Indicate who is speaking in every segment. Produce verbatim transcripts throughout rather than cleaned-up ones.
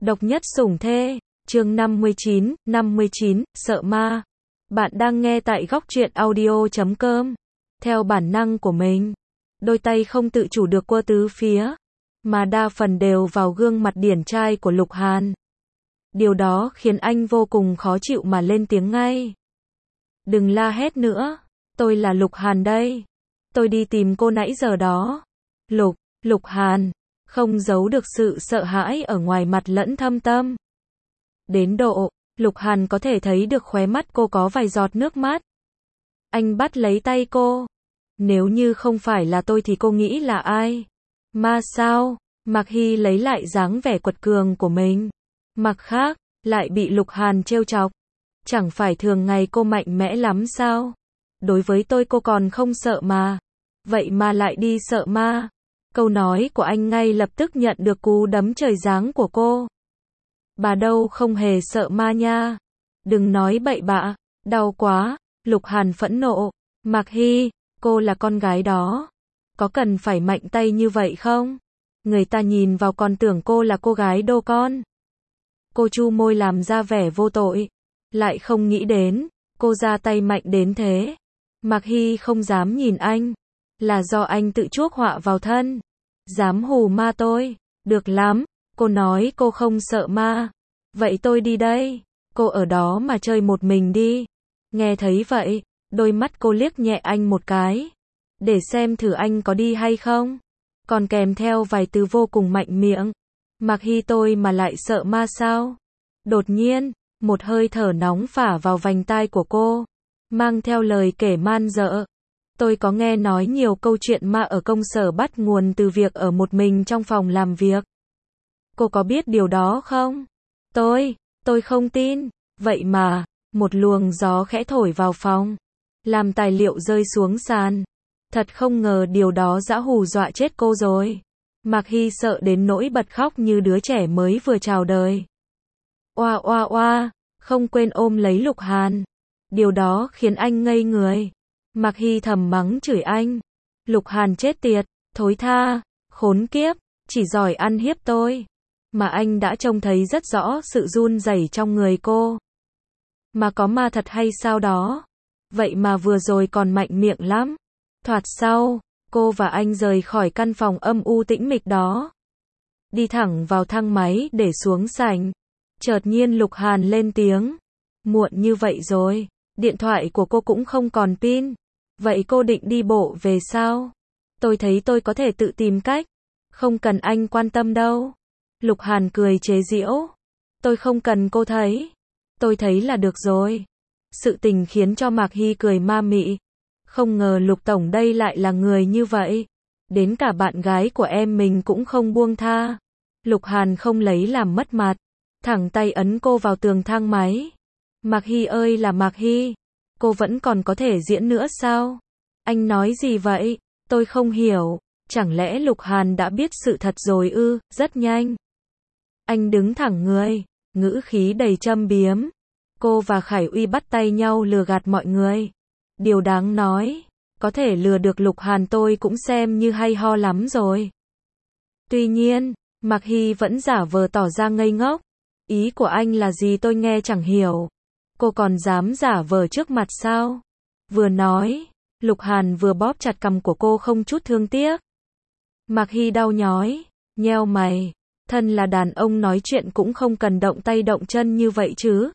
Speaker 1: Độc nhất sủng thê, chương năm mươi chín, năm mươi chín, sợ ma. Bạn đang nghe tại góc truyện audio chấm com. Theo bản năng của mình, đôi tay không tự chủ được quơ tứ phía, mà đa phần đều vào gương mặt điển trai của Lục Hàn. Điều đó khiến anh vô cùng khó chịu mà lên tiếng ngay. Đừng la hét nữa, tôi là Lục Hàn đây. Tôi đi tìm cô nãy giờ đó. Lục, Lục Hàn, không giấu được sự sợ hãi ở ngoài mặt lẫn thâm tâm. Đến độ, Lục Hàn có thể thấy được khóe mắt cô có vài giọt nước mắt. Anh bắt lấy tay cô. Nếu như không phải là tôi thì cô nghĩ là ai? Ma sao? Mạc Hy lấy lại dáng vẻ quật cường của mình. Mặt khác, lại bị Lục Hàn trêu chọc. Chẳng phải thường ngày cô mạnh mẽ lắm sao? Đối với tôi cô còn không sợ mà. Vậy mà lại đi sợ ma. Câu nói của anh ngay lập tức nhận được cú đấm trời giáng của cô. Bà đâu không hề sợ ma nha. Đừng nói bậy bạ, đau quá. Lục Hàn phẫn nộ. Mạc Hy, cô là con gái đó. Có cần phải mạnh tay như vậy không? Người ta nhìn vào còn tưởng cô là cô gái đô con. Cô chu môi làm ra vẻ vô tội. Lại không nghĩ đến, cô ra tay mạnh đến thế. Mạc Hy không dám nhìn anh. Là do anh tự chuốc họa vào thân. Dám hù ma tôi. Được lắm, cô nói cô không sợ ma. Vậy tôi đi đây. Cô ở đó mà chơi một mình đi. Nghe thấy vậy, đôi mắt cô liếc nhẹ anh một cái. Để xem thử anh có đi hay không. Còn kèm theo vài từ vô cùng mạnh miệng. Mạc Hy tôi mà lại sợ ma sao? Đột nhiên, một hơi thở nóng phả vào vành tai của cô. Mang theo lời kể man dợ. Tôi có nghe nói nhiều câu chuyện ma ở công sở bắt nguồn từ việc ở một mình trong phòng làm việc. Cô có biết điều đó không? Tôi, tôi không tin. Vậy mà, một luồng gió khẽ thổi vào phòng. Làm tài liệu rơi xuống sàn. Thật không ngờ điều đó đã hù dọa chết cô rồi. Mạc Hy sợ đến nỗi bật khóc như đứa trẻ mới vừa chào đời. Oa oa oa, không quên ôm lấy Lục Hàn. Điều đó khiến anh ngây người. Mạc Hy thầm mắng chửi anh. Lục Hàn chết tiệt, thối tha, khốn kiếp, chỉ giỏi ăn hiếp tôi. Mà anh đã trông thấy rất rõ sự run rẩy trong người cô. Mà có ma thật hay sao đó? Vậy mà vừa rồi còn mạnh miệng lắm. Thoạt sau, cô và anh rời khỏi căn phòng âm u tĩnh mịch đó. Đi thẳng vào thang máy để xuống sảnh. Chợt nhiên Lục Hàn lên tiếng. Muộn như vậy rồi, điện thoại của cô cũng không còn pin. Vậy cô định đi bộ về sao? Tôi thấy tôi có thể tự tìm cách. Không cần anh quan tâm đâu. Lục Hàn cười chế giễu. Tôi không cần cô thấy. Tôi thấy là được rồi. Sự tình khiến cho Mạc Hy cười ma mị. Không ngờ Lục Tổng đây lại là người như vậy. Đến cả bạn gái của em mình cũng không buông tha. Lục Hàn không lấy làm mất mặt. Thẳng tay ấn cô vào tường thang máy. Mạc Hy ơi là Mạc Hy. Cô vẫn còn có thể diễn nữa sao? Anh nói gì vậy? Tôi không hiểu. Chẳng lẽ Lục Hàn đã biết sự thật rồi ư? Rất nhanh. Anh đứng thẳng người. Ngữ khí đầy châm biếm. Cô và Khải Uy bắt tay nhau lừa gạt mọi người. Điều đáng nói, có thể lừa được Lục Hàn tôi cũng xem như hay ho lắm rồi. Tuy nhiên, Mạc Hy vẫn giả vờ tỏ ra ngây ngốc. Ý của anh là gì tôi nghe chẳng hiểu. Cô còn dám giả vờ trước mặt sao? Vừa nói, Lục Hàn vừa bóp chặt cằm của cô không chút thương tiếc. Mạc Hy đau nhói, nheo mày. Thân là đàn ông nói chuyện cũng không cần động tay động chân như vậy chứ.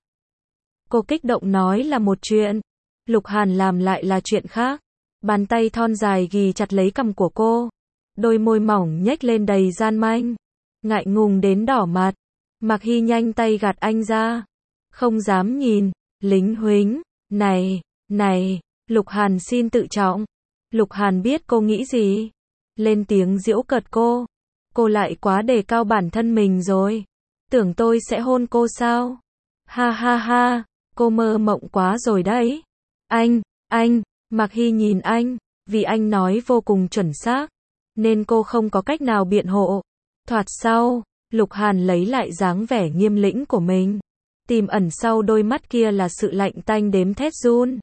Speaker 1: Cô kích động nói là một chuyện. Lục Hàn làm lại là chuyện khác. Bàn tay thon dài ghì chặt lấy cằm của cô. Đôi môi mỏng nhếch lên đầy gian manh. Ngại ngùng đến đỏ mặt. Mạc Hy nhanh tay gạt anh ra. Không dám nhìn. Lính huính. Này, này, Lục Hàn xin tự trọng. Lục Hàn biết cô nghĩ gì. Lên tiếng giễu cợt cô. Cô lại quá đề cao bản thân mình rồi. Tưởng tôi sẽ hôn cô sao? Ha ha ha, cô mơ mộng quá rồi đấy. Anh, anh, Mạc Hy nhìn anh, vì anh nói vô cùng chuẩn xác, nên cô không có cách nào biện hộ. Thoạt sau, Lục Hàn lấy lại dáng vẻ nghiêm lĩnh của mình. Tiềm ẩn sau đôi mắt kia là sự lạnh tanh đếm thét run.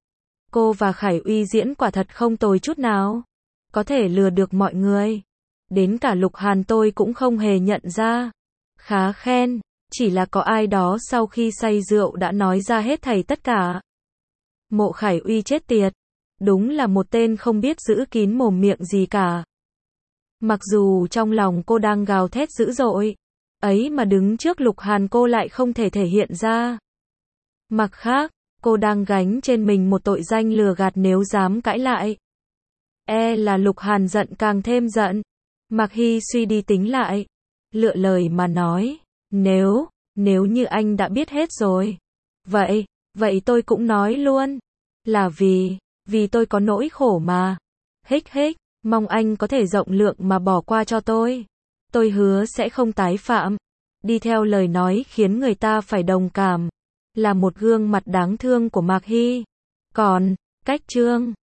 Speaker 1: Cô và Khải Uy diễn quả thật không tồi chút nào. Có thể lừa được mọi người. Đến cả Lục Hàn tôi cũng không hề nhận ra. Khá khen, chỉ là có ai đó sau khi say rượu đã nói ra hết thảy tất cả. Mộ Khải Uy chết tiệt, đúng là một tên không biết giữ kín mồm miệng gì cả. Mặc dù trong lòng cô đang gào thét dữ dội, ấy mà đứng trước Lục Hàn cô lại không thể thể hiện ra. Mặt khác, cô đang gánh trên mình một tội danh lừa gạt, nếu dám cãi lại, e là Lục Hàn giận càng thêm giận. Mạc Hy suy đi tính lại, lựa lời mà nói, nếu, nếu như anh đã biết hết rồi. Vậy, vậy tôi cũng nói luôn, là vì, vì tôi có nỗi khổ mà. Hích hích, mong anh có thể rộng lượng mà bỏ qua cho tôi. Tôi hứa sẽ không tái phạm. Đi theo lời nói khiến người ta phải đồng cảm, là một gương mặt đáng thương của Mạc Hy. Còn, cách Trương